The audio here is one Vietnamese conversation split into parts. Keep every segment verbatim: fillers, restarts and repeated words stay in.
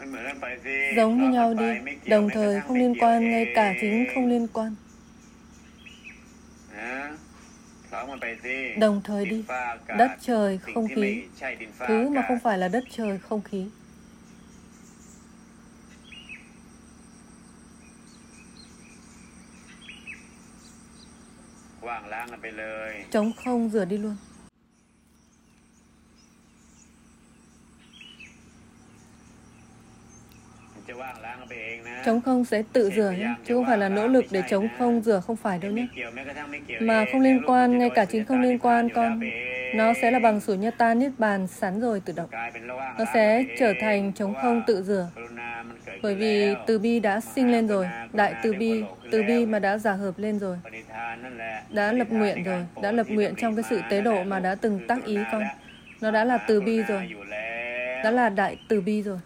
Giống như nhau đi, đồng thời không liên quan, ngay cả chính không liên quan. Đồng thời đi, đất trời không khí, thứ mà không phải là đất trời không khí. Trống không rửa đi luôn. Trống không sẽ tự rửa nhé, chứ không phải là nỗ lực để trống không rửa, không phải đâu nhé. Mà không liên quan, ngay cả chính không liên quan con, nó sẽ là bằng sunyata niết bàn sẵn rồi tự động. Nó sẽ trở thành trống không tự rửa. Bởi vì từ bi đã sinh lên rồi, đại từ bi, từ bi mà đã giả hợp lên rồi, đã lập nguyện rồi, đã lập nguyện trong cái sự tế độ mà đã từng tác ý con. Nó đã là từ bi rồi, đã là đại từ bi rồi.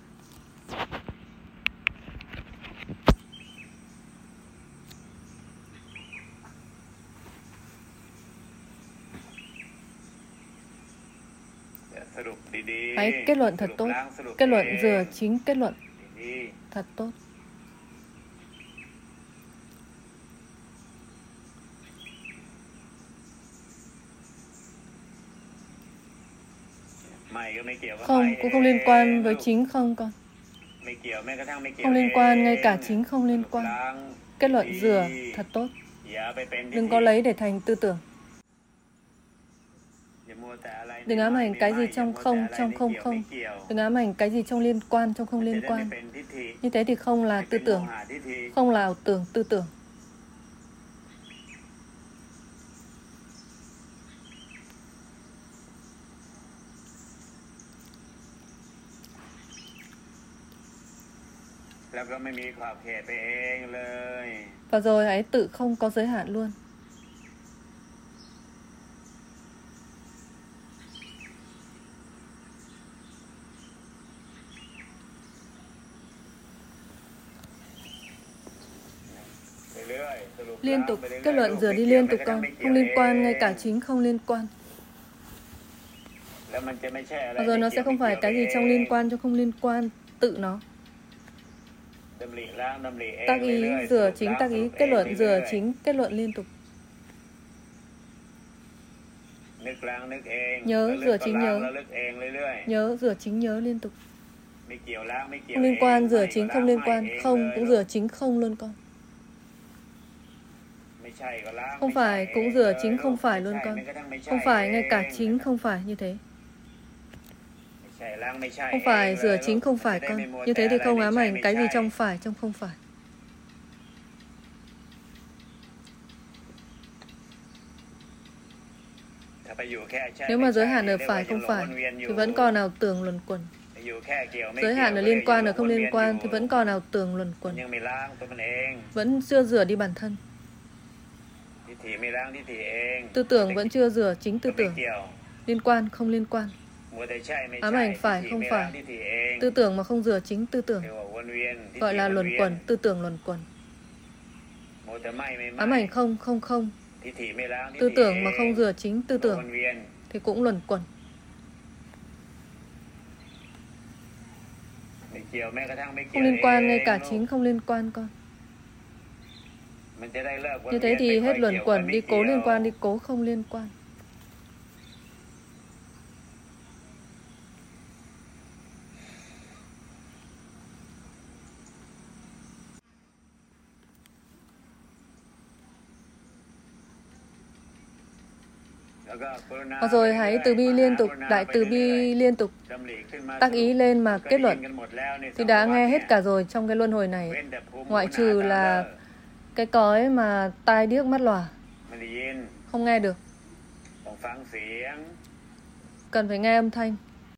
Hãy kết luận thật tốt. Kết luận rửa chính kết luận thật tốt. Không, cũng không liên quan với chính không con. Không liên quan, ngay cả chính không liên quan. Kết luận rửa thật tốt. Đừng có lấy để thành tư tưởng. Đừng ám ảnh cái gì trong không, trong không không. Đừng ám ảnh cái gì trong liên quan, trong không liên quan. Như thế thì không là tư tưởng. Không là ảo tưởng, tư tưởng. Và rồi hãy tự không có giới hạn luôn. Liên tục, kết luận rửa đi liên tục con. Không liên quan, ngay cả chính không liên quan. Và rồi nó sẽ không phải cái gì trong liên quan, trong không liên quan, tự nó. Tác ý, rửa chính tác ý, kết luận rửa chính, kết luận liên tục. Nhớ, rửa chính nhớ. Nhớ, rửa chính nhớ liên tục. Không liên quan, rửa chính không liên quan. Không, cũng rửa chính không luôn con. Không phải, cũng rửa chính không phải luôn con. Không phải, ngay cả chính không phải như thế. Không phải, rửa chính không phải con. Như thế thì không ám ảnh cái gì trong phải, trong không phải. Nếu mà giới hạn ở phải không phải thì vẫn còn ảo tưởng luẩn quẩn. Giới hạn ở liên quan ở không liên quan thì vẫn còn ảo tưởng luẩn quẩn. Vẫn chưa rửa đi bản thân. Tư tưởng vẫn chưa rửa chính tư tưởng. Liên quan không liên quan. Ám ảnh phải không phải. Tư tưởng mà không rửa chính tư tưởng gọi là luẩn quẩn, tư tưởng luẩn quẩn. Ám ảnh không không không. Tư tưởng mà không rửa chính tư tưởng thì cũng luẩn quẩn. Không liên quan, ngay cả chính không liên quan con. Như thế thì hết luẩn quẩn, đi cố liên quan, đi cố không liên quan. Và rồi hãy từ bi liên tục, đại từ bi liên tục. Tác ý lên mà kết luận thì đã nghe hết cả rồi trong cái luân hồi này. Ngoại trừ là cái cõi mà tai điếc mắt lòa, không nghe được. Cần phải nghe âm thanh.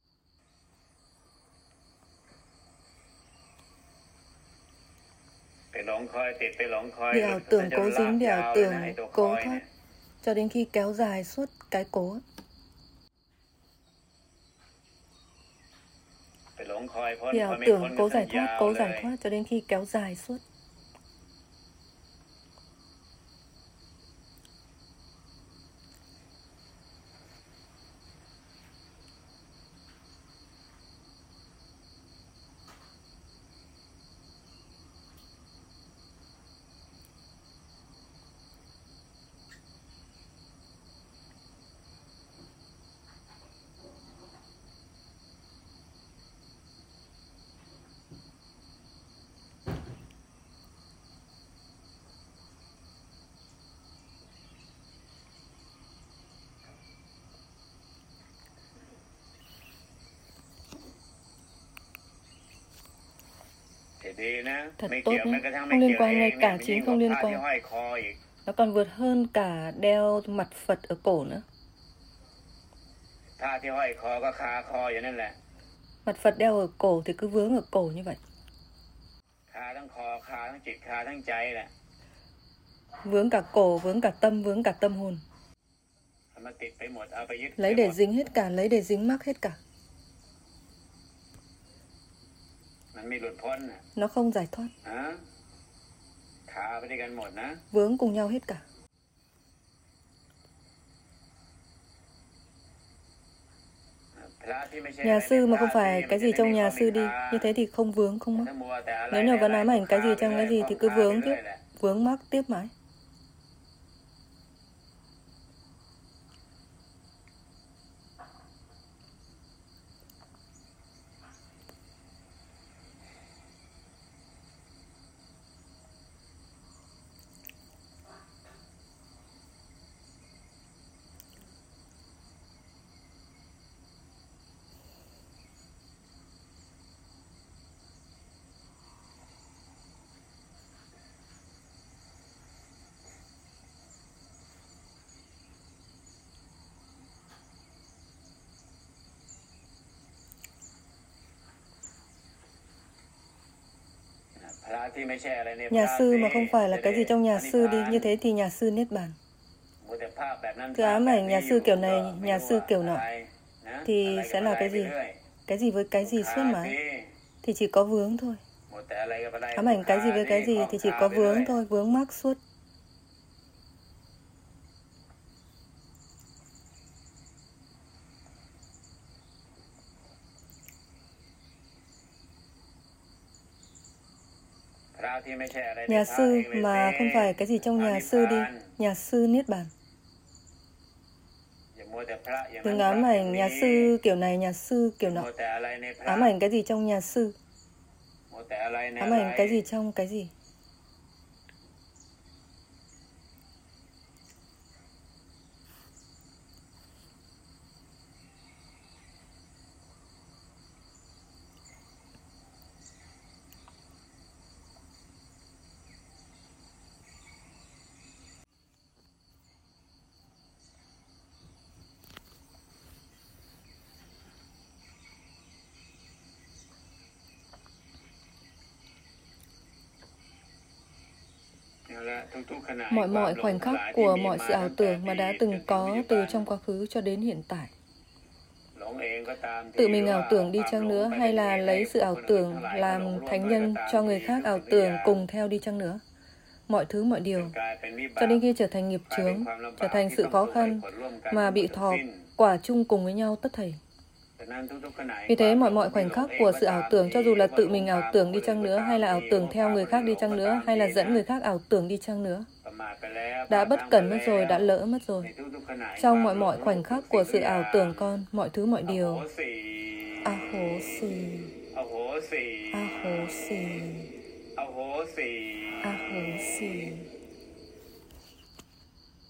Đi ảo tưởng cố dính, đi ảo tưởng cố thoát, cho đến khi kéo dài suốt cái cố. Đi ảo tưởng cố giải thoát, cố giải thoát, cho đến khi kéo dài suốt. Thật tốt nhé, không liên quan, ngay cả chính không liên quan. Nó còn vượt hơn cả đeo mặt Phật ở cổ nữa. Mặt Phật đeo ở cổ thì cứ vướng ở cổ như vậy. Vướng cả cổ, vướng cả tâm, vướng cả tâm hồn. Lấy để dính hết cả, lấy để dính mắc hết cả. Nó không giải thoát. Vướng cùng nhau hết cả. Nhà sư mà không phải cái gì trong nhà sư đi, như thế thì không vướng, không mắc. Nếu như vẫn ám ảnh cái gì trong cái gì thì cứ vướng tiếp, vướng mắc tiếp mãi. Nhà sư mà không phải là cái gì trong nhà sư đi, như thế thì nhà sư niết bàn. Cứ ám ảnh nhà sư kiểu này, nhà sư kiểu nọ, thì sẽ là cái gì? Cái gì với cái gì suốt mãi, thì chỉ có vướng thôi. Ám ảnh cái gì với cái gì thì chỉ có vướng thôi, vướng mắc suốt. Nhà sư mà không phải cái gì trong nhà sư đi, nhà sư niết bàn. Đừng ám ảnh nhà sư kiểu này, nhà sư kiểu nọ. Ám ảnh cái gì trong nhà sư, ám ảnh cái gì trong cái gì. Mọi mọi khoảnh khắc của mọi sự ảo tưởng mà đã từng có từ trong quá khứ cho đến hiện tại. Tự mình ảo tưởng đi chăng nữa, hay là lấy sự ảo tưởng làm thánh nhân cho người khác ảo tưởng cùng theo đi chăng nữa. Mọi thứ mọi điều, cho đến khi trở thành nghiệp chướng, trở thành sự khó khăn mà bị thọ quả chung cùng với nhau tất thảy. Vì thế mọi mọi khoảnh khắc của sự ảo tưởng, cho dù là tự mình ảo tưởng đi chăng nữa, hay là ảo tưởng theo người khác đi chăng nữa, hay là dẫn người khác ảo tưởng đi chăng nữa, đã bất cẩn mất rồi, đã lỡ mất rồi. Trong mọi mọi khoảnh khắc của sự ảo tưởng con, mọi thứ mọi điều, a hố xì, a hố xì, a hố xì.